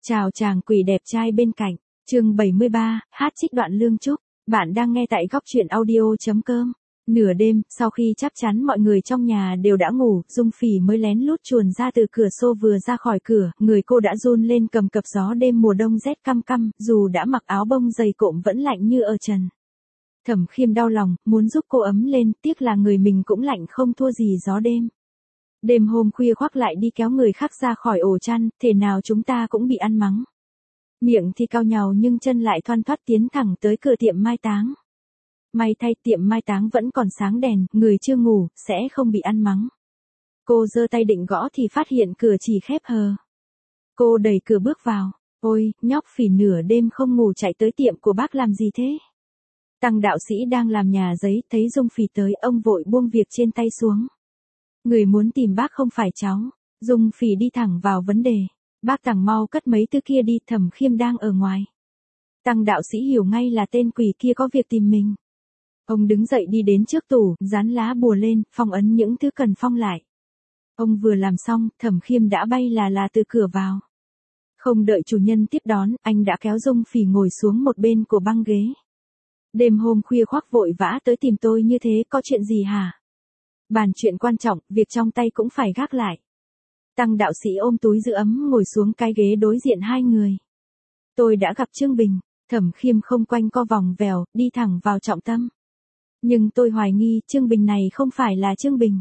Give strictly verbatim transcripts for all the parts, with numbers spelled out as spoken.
Chào chàng quỷ đẹp trai bên cạnh, chương bảy mươi ba, hát trích đoạn Lương Trúc. Bạn đang nghe tại góc truyện audio chấm com. Nửa đêm, sau khi chắc chắn mọi người trong nhà đều đã ngủ, Dung Phỉ mới lén lút chuồn ra từ cửa xô. Vừa ra khỏi cửa, người cô đã run lên cầm cập. Gió đêm mùa đông rét căm căm, dù đã mặc áo bông dày cộm vẫn lạnh như ở trần. Thẩm Khiêm đau lòng, muốn giúp cô ấm lên, tiếc là người mình cũng lạnh không thua gì gió đêm. Đêm hôm khuya khoác lại đi kéo người khác ra khỏi ổ chăn, thể nào chúng ta cũng bị ăn mắng. Miệng thì cau nhàu nhưng chân lại thoăn thoắt tiến thẳng tới cửa tiệm mai táng. May thay tiệm mai táng vẫn còn sáng đèn, người chưa ngủ, sẽ không bị ăn mắng. Cô giơ tay định gõ thì phát hiện cửa chỉ khép hờ. Cô đẩy cửa bước vào, ôi, nhóc Phỉ nửa đêm không ngủ chạy tới tiệm của bác làm gì thế? Tăng đạo sĩ đang làm nhà giấy, thấy Dung Phỉ tới, ông vội buông việc trên tay xuống. Người muốn tìm bác không phải cháu. Dung Phỉ đi thẳng vào vấn đề. Bác Tằng mau cất mấy thứ kia đi, Thẩm Khiêm đang ở ngoài. Tăng đạo sĩ hiểu ngay là tên quỷ kia có việc tìm mình. Ông đứng dậy đi đến trước tủ, dán lá bùa lên, phong ấn những thứ cần phong lại. Ông vừa làm xong, Thẩm Khiêm đã bay là là từ cửa vào. Không đợi chủ nhân tiếp đón, anh đã kéo Dung Phỉ ngồi xuống một bên của băng ghế. Đêm hôm khuya khoác vội vã tới tìm tôi như thế, có chuyện gì hả? Bàn chuyện quan trọng, việc trong tay cũng phải gác lại. Tăng đạo sĩ ôm túi giữ ấm ngồi xuống cái ghế đối diện hai người. Tôi đã gặp Trương Bình. Thẩm Khiêm không quanh co vòng vèo, đi thẳng vào trọng tâm. Nhưng tôi hoài nghi Trương Bình này không phải là Trương Bình.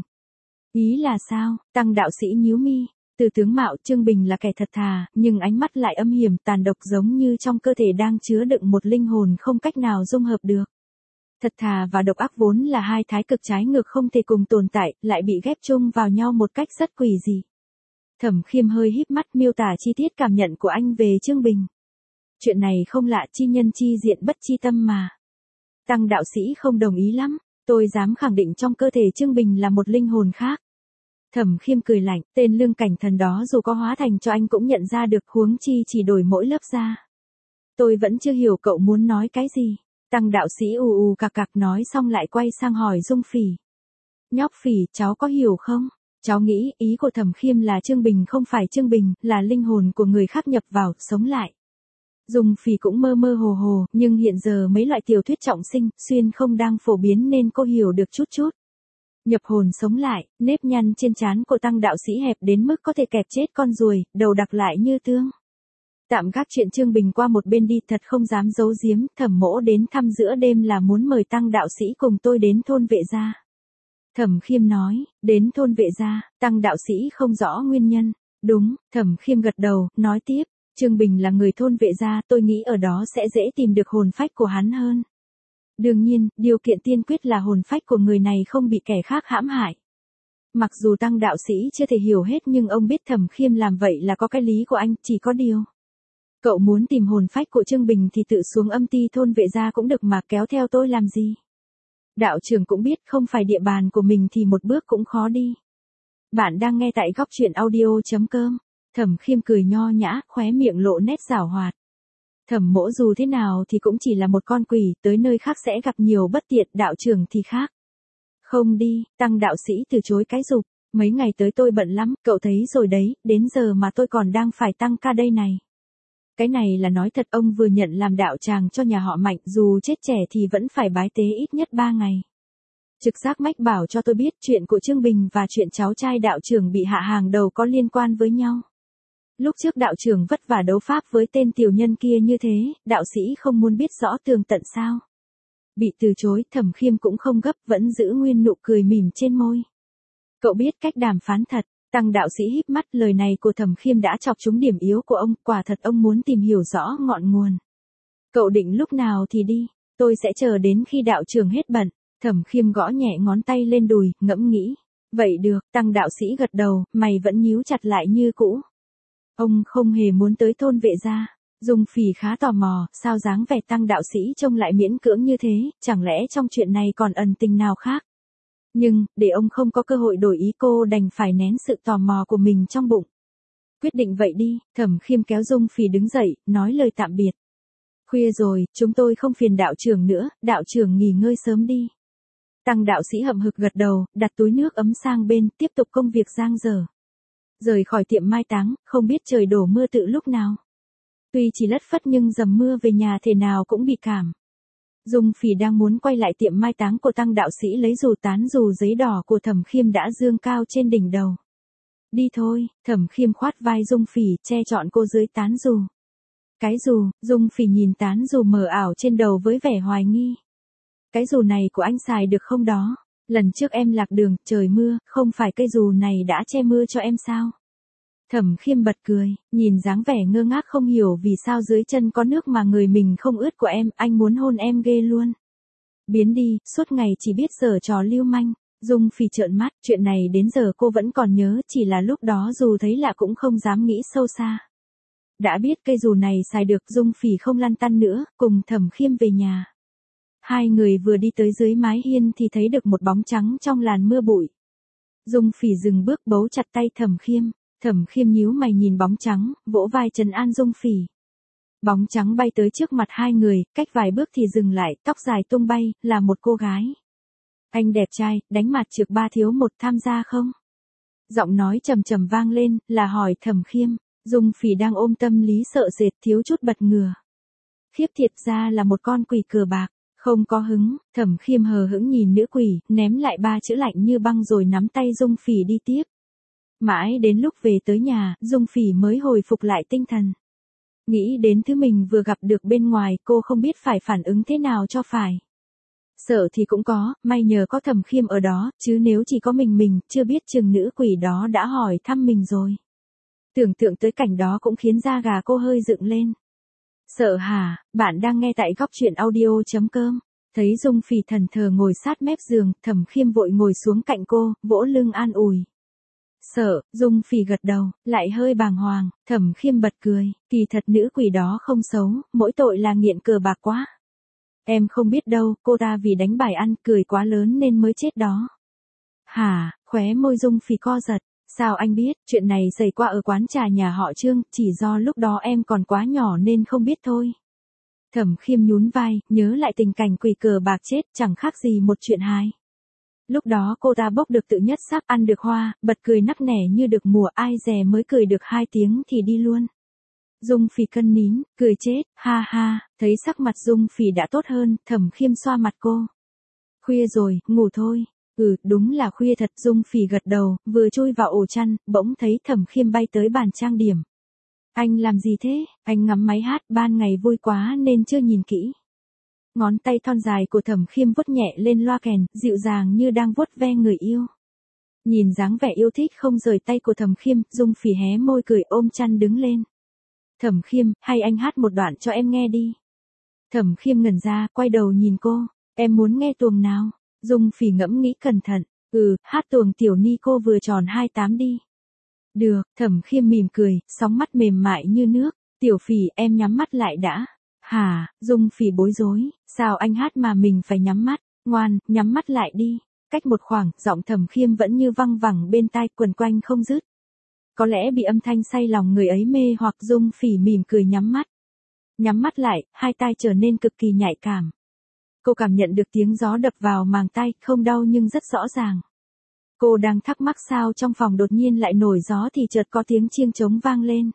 Ý là sao? Tăng đạo sĩ nhíu mi. Từ tướng mạo Trương Bình là kẻ thật thà, nhưng ánh mắt lại âm hiểm tàn độc, giống như trong cơ thể đang chứa đựng một linh hồn không cách nào dung hợp được. Thật thà và độc ác vốn là hai thái cực trái ngược không thể cùng tồn tại, lại bị ghép chung vào nhau một cách rất quỷ dị. Thẩm Khiêm hơi híp mắt miêu tả chi tiết cảm nhận của anh về Trương Bình. Chuyện này không lạ, chi nhân chi diện bất chi tâm mà. Tăng đạo sĩ không đồng ý lắm, tôi dám khẳng định trong cơ thể Trương Bình là một linh hồn khác. Thẩm Khiêm cười lạnh, tên Lương Cảnh Thần đó dù có hóa thành cho anh cũng nhận ra được, huống chi chỉ đổi mỗi lớp da. Tôi vẫn chưa hiểu cậu muốn nói cái gì. Tăng đạo sĩ ù ù cạc cạc nói xong lại quay sang hỏi Dung Phỉ. Nhóc Phỉ, cháu có hiểu không? Cháu nghĩ ý của Thẩm Khiêm là Trương Bình không phải Trương Bình, là linh hồn của người khác nhập vào, sống lại. Dung Phỉ cũng mơ mơ hồ hồ, nhưng hiện giờ mấy loại tiểu thuyết trọng sinh, xuyên không đang phổ biến nên cô hiểu được chút chút. Nhập hồn sống lại, nếp nhăn trên trán của Tăng đạo sĩ hẹp đến mức có thể kẹp chết con ruồi, đầu đặc lại như tương. Tạm gác chuyện Trương Bình qua một bên đi, thật không dám giấu giếm, Thẩm mỗ đến thăm giữa đêm là muốn mời Tăng đạo sĩ cùng tôi đến thôn Vệ Gia. Thẩm Khiêm nói, đến thôn Vệ Gia. Tăng đạo sĩ không rõ nguyên nhân. Đúng, Thẩm Khiêm gật đầu, nói tiếp, Trương Bình là người thôn Vệ Gia, tôi nghĩ ở đó sẽ dễ tìm được hồn phách của hắn hơn. Đương nhiên, điều kiện tiên quyết là hồn phách của người này không bị kẻ khác hãm hại. Mặc dù Tăng đạo sĩ chưa thể hiểu hết nhưng ông biết Thẩm Khiêm làm vậy là có cái lý của anh, chỉ có điều. Cậu muốn tìm hồn phách của Trương Bình thì tự xuống âm ty thôn Vệ Gia cũng được mà, kéo theo tôi làm gì? Đạo trưởng cũng biết không phải địa bàn của mình thì một bước cũng khó đi. Bạn đang nghe tại góc truyện audio chấm com. Thẩm Khiêm cười nho nhã, khóe miệng lộ nét giảo hoạt. Thẩm mỗ dù thế nào thì cũng chỉ là một con quỷ, tới nơi khác sẽ gặp nhiều bất tiện, đạo trưởng thì khác. Không đi, Tăng đạo sĩ từ chối cái giục, mấy ngày tới tôi bận lắm, cậu thấy rồi đấy, đến giờ mà tôi còn đang phải tăng ca đây này. Cái này là nói thật, ông vừa nhận làm đạo tràng cho nhà họ Mạnh, dù chết trẻ thì vẫn phải bái tế ít nhất ba ngày. Trực giác mách bảo cho tôi biết chuyện của Trương Bình và chuyện cháu trai đạo trưởng bị hạ hàng đầu có liên quan với nhau. Lúc trước đạo trưởng vất vả đấu pháp với tên tiểu nhân kia như thế, đạo sĩ không muốn biết rõ tường tận sao. Bị từ chối, Thẩm Khiêm cũng không gấp, vẫn giữ nguyên nụ cười mỉm trên môi. Cậu biết cách đàm phán thật. Tăng đạo sĩ híp mắt, lời này của Thẩm Khiêm đã chọc trúng điểm yếu của ông, quả thật ông muốn tìm hiểu rõ ngọn nguồn. Cậu định lúc nào thì đi, tôi sẽ chờ đến khi đạo trưởng hết bận. Thẩm Khiêm gõ nhẹ ngón tay lên đùi, ngẫm nghĩ. Vậy được, Tăng đạo sĩ gật đầu, mày vẫn nhíu chặt lại như cũ. Ông không hề muốn tới thôn Vệ Gia. Dung Phỉ khá tò mò, sao dáng vẻ Tăng đạo sĩ trông lại miễn cưỡng như thế, chẳng lẽ trong chuyện này còn ẩn tình nào khác? Nhưng, để ông không có cơ hội đổi ý, cô đành phải nén sự tò mò của mình trong bụng. Quyết định vậy đi, Thẩm Khiêm kéo Dung Phỉ đứng dậy, nói lời tạm biệt. Khuya rồi, chúng tôi không phiền đạo trưởng nữa, đạo trưởng nghỉ ngơi sớm đi. Tăng đạo sĩ hậm hực gật đầu, đặt túi nước ấm sang bên, tiếp tục công việc giang dở. Rời khỏi tiệm mai táng, không biết trời đổ mưa tự lúc nào. Tuy chỉ lất phất nhưng dầm mưa về nhà thể nào cũng bị cảm. Dung Phỉ đang muốn quay lại tiệm mai táng của Tăng đạo sĩ lấy dù tán dù giấy đỏ của Thẩm Khiêm đã dương cao trên đỉnh đầu. Đi thôi, Thẩm Khiêm khoát vai Dung Phỉ, che trọn cô dưới tán dù. Cái dù, Dung Phỉ nhìn tán dù mờ ảo trên đầu với vẻ hoài nghi. Cái dù này của anh xài được không đó? Lần trước em lạc đường, trời mưa, không phải cây dù này đã che mưa cho em sao? Thẩm Khiêm bật cười, nhìn dáng vẻ ngơ ngác không hiểu vì sao dưới chân có nước mà người mình không ướt của em, anh muốn hôn em ghê luôn. Biến đi, suốt ngày chỉ biết giở trò lưu manh. Dung Phỉ trợn mắt, chuyện này đến giờ cô vẫn còn nhớ, chỉ là lúc đó dù thấy lạ cũng không dám nghĩ sâu xa. Đã biết cây dù này xài được, Dung Phỉ không lăn tăn nữa, cùng Thẩm Khiêm về nhà. Hai người vừa đi tới dưới mái hiên thì thấy được một bóng trắng trong làn mưa bụi. Dung Phỉ dừng bước bấu chặt tay Thẩm Khiêm. Thẩm Khiêm nhíu mày nhìn bóng trắng, vỗ vai trấn an Dung Phỉ. Bóng trắng bay tới trước mặt hai người, cách vài bước thì dừng lại, tóc dài tung bay, là một cô gái. Anh đẹp trai, đánh mặt trược ba thiếu một, tham gia không? Giọng nói trầm trầm vang lên, là hỏi Thẩm Khiêm. Dung Phỉ đang ôm tâm lý sợ sệt, thiếu chút bật ngửa. Khiếp thiệt ra là một con quỷ cờ bạc. Không có hứng, Thẩm Khiêm hờ hững nhìn nữ quỷ, ném lại ba chữ lạnh như băng rồi nắm tay Dung Phỉ đi tiếp. Mãi đến lúc về tới nhà, Dung Phỉ mới hồi phục lại tinh thần. Nghĩ đến thứ mình vừa gặp được bên ngoài, cô không biết phải phản ứng thế nào cho phải. Sợ thì cũng có, may nhờ có Thẩm Khiêm ở đó, chứ nếu chỉ có mình mình, chưa biết chừng nữ quỷ đó đã hỏi thăm mình rồi. Tưởng tượng tới cảnh đó cũng khiến da gà cô hơi dựng lên. Sợ hả, bạn đang nghe tại góc truyện audio chấm com. Thấy Dung Phỉ thần thờ ngồi sát mép giường, Thẩm Khiêm vội ngồi xuống cạnh cô, vỗ lưng an ủi. Sợ, Dung Phỉ gật đầu, lại hơi bàng hoàng, Thẩm Khiêm bật cười, kỳ thật nữ quỷ đó không xấu, mỗi tội là nghiện cờ bạc quá. Em không biết đâu, cô ta vì đánh bài ăn, cười quá lớn nên mới chết đó. Hả, khóe môi Dung Phỉ co giật. Sao anh biết, chuyện này xảy qua ở quán trà nhà họ Trương, chỉ do lúc đó em còn quá nhỏ nên không biết thôi. Thẩm Khiêm nhún vai, nhớ lại tình cảnh quỷ cờ bạc chết, chẳng khác gì một chuyện hài. Lúc đó cô ta bốc được tự nhất sắc, ăn được hoa, bật cười nắc nẻ như được mùa, ai dè mới cười được hai tiếng thì đi luôn. Dung Phỉ cân nín, cười chết, ha ha, thấy sắc mặt Dung Phỉ đã tốt hơn, Thẩm Khiêm xoa mặt cô. Khuya rồi, ngủ thôi. Ừ, đúng là khuya thật. Dung Phỉ gật đầu, vừa chui vào ổ chăn, bỗng thấy Thẩm Khiêm bay tới bàn trang điểm. Anh làm gì thế? Anh ngắm máy hát, ban ngày vui quá nên chưa nhìn kỹ. Ngón tay thon dài của Thẩm Khiêm vuốt nhẹ lên loa kèn, dịu dàng như đang vuốt ve người yêu. Nhìn dáng vẻ yêu thích không rời tay của Thẩm Khiêm, Dung Phỉ hé môi cười ôm chăn đứng lên. Thẩm Khiêm, hay anh hát một đoạn cho em nghe đi. Thẩm Khiêm ngẩn ra, quay đầu nhìn cô. Em muốn nghe tuồng nào? Dung Phỉ ngẫm nghĩ cẩn thận. Ừ, hát tuồng Tiểu Ni cô vừa tròn hai tám đi. Được, Thẩm Khiêm mỉm cười, sóng mắt mềm mại như nước. Tiểu Phỉ, em nhắm mắt lại đã. Hả, Dung Phỉ bối rối, sao anh hát mà mình phải nhắm mắt? Ngoan, nhắm mắt lại đi. Cách một khoảng, giọng Thẩm Khiêm vẫn như văng vẳng bên tai, quần quanh không dứt. Có lẽ bị âm thanh say lòng người ấy mê hoặc. Dung Phỉ mỉm cười nhắm mắt. Nhắm mắt lại, hai tai trở nên cực kỳ nhạy cảm. Cô cảm nhận được tiếng gió đập vào màng tai, không đau nhưng rất rõ ràng. Cô đang thắc mắc sao trong phòng đột nhiên lại nổi gió thì chợt có tiếng chiêng trống vang lên.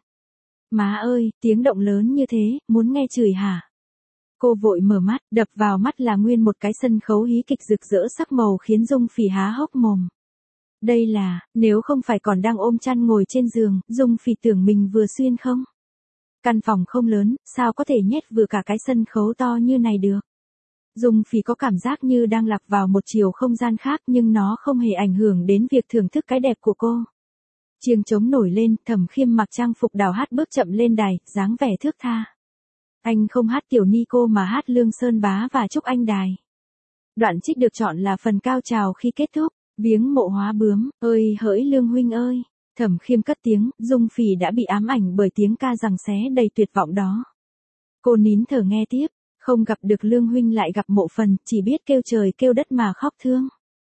Má ơi, tiếng động lớn như thế, muốn nghe chửi hả? Cô vội mở mắt, đập vào mắt là nguyên một cái sân khấu hí kịch rực rỡ sắc màu khiến Dung Phỉ há hốc mồm. Đây là, nếu không phải còn đang ôm chăn ngồi trên giường, Dung Phỉ tưởng mình vừa xuyên không? Căn phòng không lớn, sao có thể nhét vừa cả cái sân khấu to như này được? Dung Phỉ có cảm giác như đang lạc vào một chiều không gian khác nhưng nó không hề ảnh hưởng đến việc thưởng thức cái đẹp của cô. Chiêng trống nổi lên, Thẩm Khiêm mặc trang phục đào hát bước chậm lên đài, dáng vẻ thước tha. Anh không hát Tiểu Ni cô mà hát Lương Sơn Bá và Trúc Anh Đài. Đoạn trích được chọn là phần cao trào khi kết thúc, viếng mộ hóa bướm, ơi hỡi Lương huynh ơi. Thẩm Khiêm cất tiếng, Dung Phỉ đã bị ám ảnh bởi tiếng ca giằng xé đầy tuyệt vọng đó. Cô nín thở nghe tiếp. Không gặp được Lương huynh lại gặp mộ phần, chỉ biết kêu trời kêu đất mà khóc thương.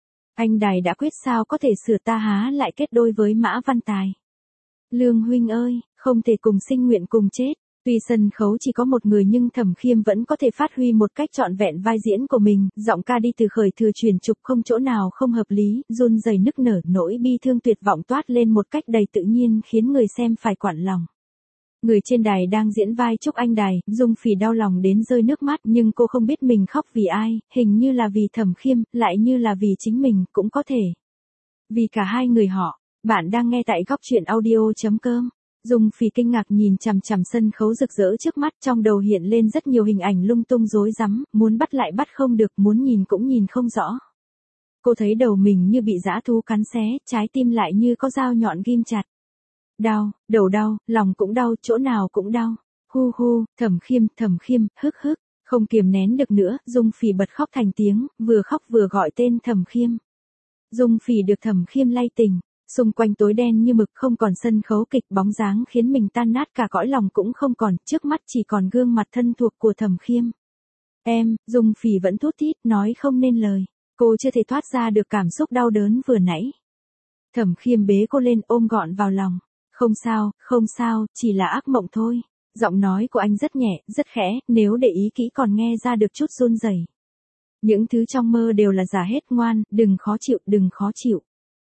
Anh Đài đã quyết sao có thể sửa ta há lại kết đôi với Mã Văn Tài. Lương huynh ơi, không thể cùng sinh nguyện cùng chết. Tuy sân khấu chỉ có một người nhưng Thẩm Khiêm vẫn có thể phát huy một cách trọn vẹn vai diễn của mình, giọng ca đi từ khởi thừa chuyển trục không chỗ nào không hợp lý, run rẩy nức nở, nỗi bi thương tuyệt vọng toát lên một cách đầy tự nhiên khiến người xem phải quặn lòng. Người trên đài đang diễn vai Trúc Anh Đài, Dung Phỉ đau lòng đến rơi nước mắt nhưng cô không biết mình khóc vì ai, hình như là vì Thẩm Khiêm, lại như là vì chính mình, cũng có thể. Vì cả hai người họ. Bạn đang nghe tại góc truyện audio.com. Dung Phỉ kinh ngạc nhìn chằm chằm sân khấu rực rỡ trước mắt, trong đầu hiện lên rất nhiều hình ảnh lung tung rối rắm, muốn bắt lại bắt không được, muốn nhìn cũng nhìn không rõ. Cô thấy đầu mình như bị dã thú cắn xé, trái tim lại như có dao nhọn ghim chặt. Đau, đầu đau, lòng cũng đau, chỗ nào cũng đau. Hu hu, Thẩm Khiêm, Thẩm Khiêm, hức hức, không kiềm nén được nữa, Dung Phỉ bật khóc thành tiếng, vừa khóc vừa gọi tên Thẩm Khiêm. Dung Phỉ được Thẩm Khiêm lay tỉnh, xung quanh tối đen như mực, không còn sân khấu kịch, bóng dáng khiến mình tan nát cả cõi lòng cũng không còn, trước mắt chỉ còn gương mặt thân thuộc của Thẩm Khiêm. Em, Dung Phỉ vẫn thút thít, nói không nên lời, cô chưa thể thoát ra được cảm xúc đau đớn vừa nãy. Thẩm Khiêm bế cô lên ôm gọn vào lòng. Không sao, không sao, chỉ là ác mộng thôi. Giọng nói của anh rất nhẹ, rất khẽ, nếu để ý kỹ còn nghe ra được chút run rẩy. Những thứ trong mơ đều là giả hết, ngoan, đừng khó chịu, đừng khó chịu.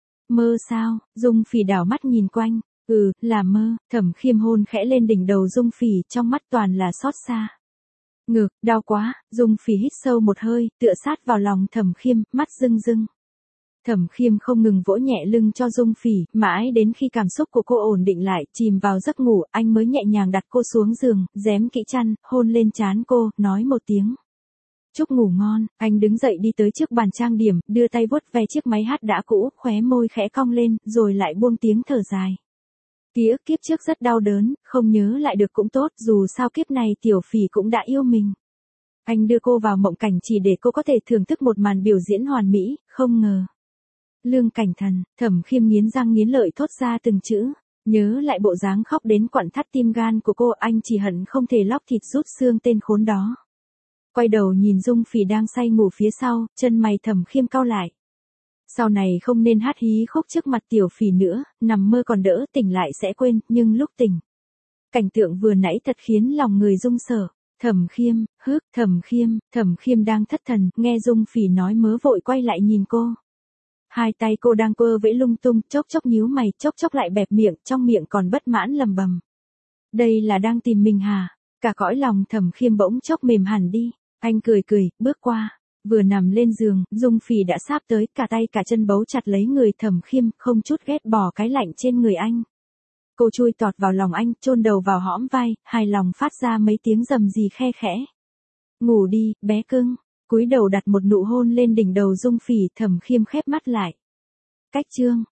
Mơ sao? Dung Phỉ đảo mắt nhìn quanh. Ừ, là mơ. Thẩm Khiêm hôn khẽ lên đỉnh đầu Dung Phỉ, trong mắt toàn là xót xa. Ngực, đau quá. Dung Phỉ hít sâu một hơi, tựa sát vào lòng Thẩm Khiêm, mắt rưng rưng. Thẩm Khiêm không ngừng vỗ nhẹ lưng cho Dung Phỉ, mãi đến khi cảm xúc của cô ổn định lại, chìm vào giấc ngủ, anh mới nhẹ nhàng đặt cô xuống giường, rém kỹ chăn, hôn lên trán cô, nói một tiếng. Chúc ngủ ngon. Anh đứng dậy đi tới trước bàn trang điểm, đưa tay vuốt ve chiếc máy hát đã cũ, khóe môi khẽ cong lên, rồi lại buông tiếng thở dài. Ký ức kiếp trước rất đau đớn, không nhớ lại được cũng tốt, dù sao kiếp này Tiểu Phỉ cũng đã yêu mình. Anh đưa cô vào mộng cảnh chỉ để cô có thể thưởng thức một màn biểu diễn hoàn mỹ, không ngờ. Lương Cảnh Thần, Thẩm Khiêm nghiến răng nghiến lợi thốt ra từng chữ, nhớ lại bộ dáng khóc đến quặn thắt tim gan của cô, anh chỉ hận không thể lóc thịt rút xương tên khốn đó. Quay đầu nhìn Dung Phỉ đang say ngủ phía sau, chân mày Thẩm Khiêm cau lại. Sau này không nên hát hí khúc trước mặt Tiểu Phỉ nữa, nằm mơ còn đỡ, tỉnh lại sẽ quên, nhưng lúc tỉnh. Cảnh tượng vừa nãy thật khiến lòng người rung sợ. Thẩm Khiêm, hức, Thẩm Khiêm, Thẩm Khiêm đang thất thần, nghe Dung Phỉ nói mớ vội quay lại nhìn cô. Hai tay cô đang quơ vẫy lung tung, chốc chốc nhíu mày, chốc chốc lại bẹp miệng, trong miệng còn bất mãn lầm bầm. Đây là đang tìm mình hả? Cả cõi lòng Thẩm Khiêm bỗng chốc mềm hẳn đi. Anh cười cười, bước qua, vừa nằm lên giường, Dung Phỉ đã sáp tới, cả tay cả chân bấu chặt lấy người Thẩm Khiêm, không chút ghét bỏ cái lạnh trên người anh. Cô chui tọt vào lòng anh, chôn đầu vào hõm vai, hài lòng phát ra mấy tiếng rầm rì khe khẽ. Ngủ đi, bé cưng. Cúi đầu đặt một nụ hôn lên đỉnh đầu Dung Phỉ, Thẩm Khiêm khép mắt lại. Cách chương